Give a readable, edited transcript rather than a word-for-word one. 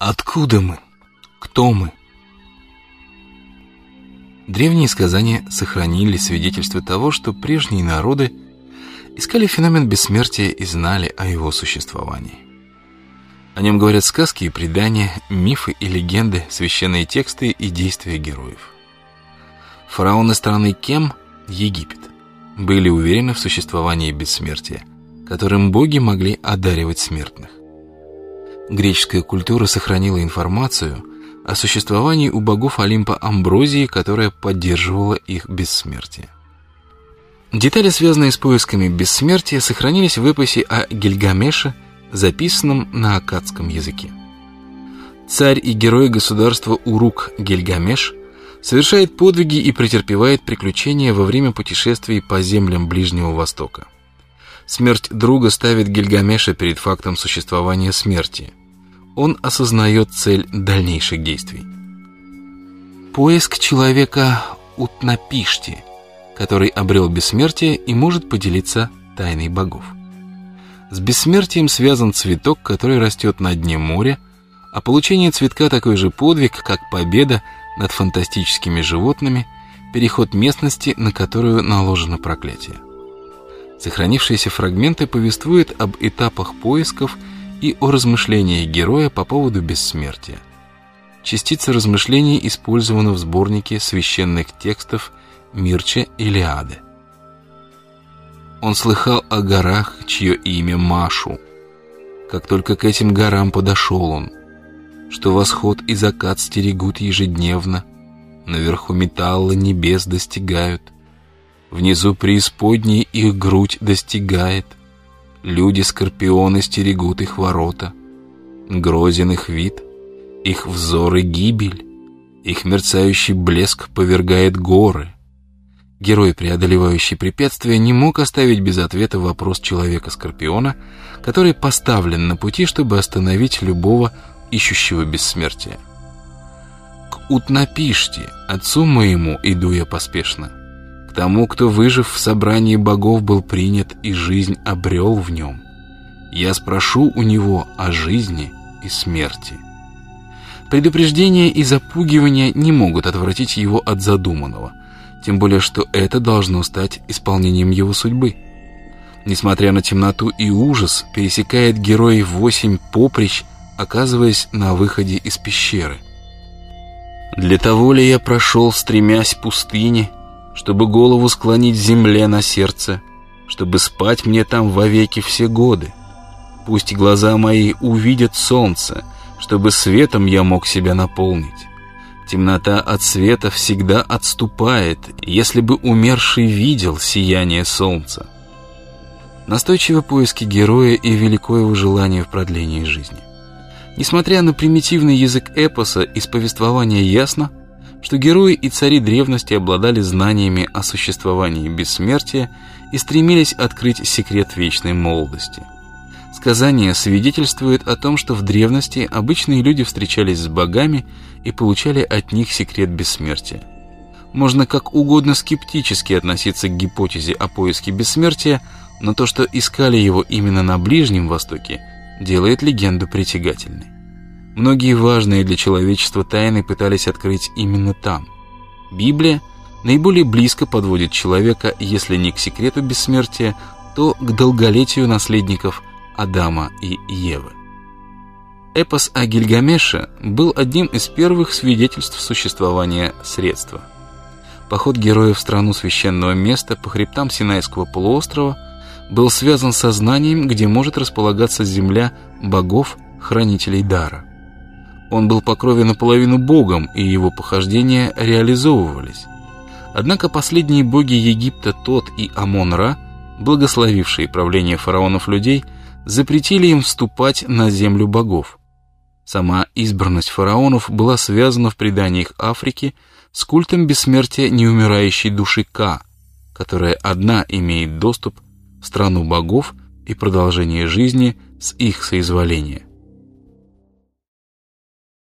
Откуда мы? Кто мы? Древние сказания сохранили свидетельство того, что прежние народы искали феномен бессмертия и знали о его существовании. О нем говорят сказки и предания, мифы и легенды, священные тексты и действия героев. Фараоны страны Кем, Египет, были уверены в существовании бессмертия, которым боги могли одаривать смертных. Греческая культура сохранила информацию о существовании у богов Олимпа Амброзии, которая поддерживала их бессмертие. Детали, связанные с поисками бессмертия, сохранились в эпосе о Гильгамеше, записанном на аккадском языке. Царь и герой государства Урук Гильгамеш совершает подвиги и претерпевает приключения во время путешествий по землям Ближнего Востока. Смерть друга ставит Гильгамеша перед фактом существования смерти. Он осознает цель дальнейших действий. Поиск человека Утнапишти, который обрел бессмертие и может поделиться тайной богов. С бессмертием связан цветок, который растет на дне моря, а получение цветка такой же подвиг, как победа над фантастическими животными, переход местности, на которую наложено проклятие. Сохранившиеся фрагменты повествуют об этапах поисков и о размышлениях героя по поводу бессмертия. Частица размышлений использована в сборнике священных текстов Мирча Илиады. Он слыхал о горах, чье имя Машу. Как только к этим горам подошел он, что восход и закат стерегут ежедневно, наверху металла небес достигают, внизу преисподней их грудь достигает, люди-скорпионы стерегут их ворота, грозен их вид, их взоры гибель, их мерцающий блеск повергает горы. Герой, преодолевающий препятствия, не мог оставить без ответа вопрос человека-скорпиона, который поставлен на пути, чтобы остановить любого ищущего бессмертия. «К Утнапишти, отцу моему, иду я поспешно, к тому, кто, выжив в собрании богов, был принят и жизнь обрел в нем. Я спрошу у него о жизни и смерти». Предупреждения и запугивания не могут отвратить его от задуманного, тем более, что это должно стать исполнением его судьбы. Несмотря на темноту и ужас, пересекает герой 8 поприщ, оказываясь на выходе из пещеры. «Для того ли я прошел, стремясь к пустыне, чтобы голову склонить земле на сердце, чтобы спать мне там вовеки все годы? Пусть глаза мои увидят солнце, чтобы светом я мог себя наполнить. Темнота от света всегда отступает, если бы умерший видел сияние солнца». Настойчивые поиски героя и великое его желание в продлении жизни. Несмотря на примитивный язык эпоса, из повествования ясно, что герои и цари древности обладали знаниями о существовании бессмертия и стремились открыть секрет вечной молодости. Сказание свидетельствует о том, что в древности обычные люди встречались с богами и получали от них секрет бессмертия. Можно как угодно скептически относиться к гипотезе о поиске бессмертия, но то, что искали его именно на Ближнем Востоке, делает легенду притягательной. Многие важные для человечества тайны пытались открыть именно там. Библия наиболее близко подводит человека, если не к секрету бессмертия, то к долголетию наследников Адама и Евы. Эпос о Гильгамеше был одним из первых свидетельств существования средства. Поход героя в страну священного места по хребтам Синайского полуострова был связан со знанием, где может располагаться земля богов, хранителей дара. Он был по крови наполовину богом, и его похождения реализовывались. Однако последние боги Египта Тот и Амон-Ра, благословившие правление фараонов людей, запретили им вступать на землю богов. Сама избранность фараонов была связана в преданиях Африки с культом бессмертия неумирающей души Ка, которая одна имеет доступ в страну богов и продолжение жизни с их соизволения.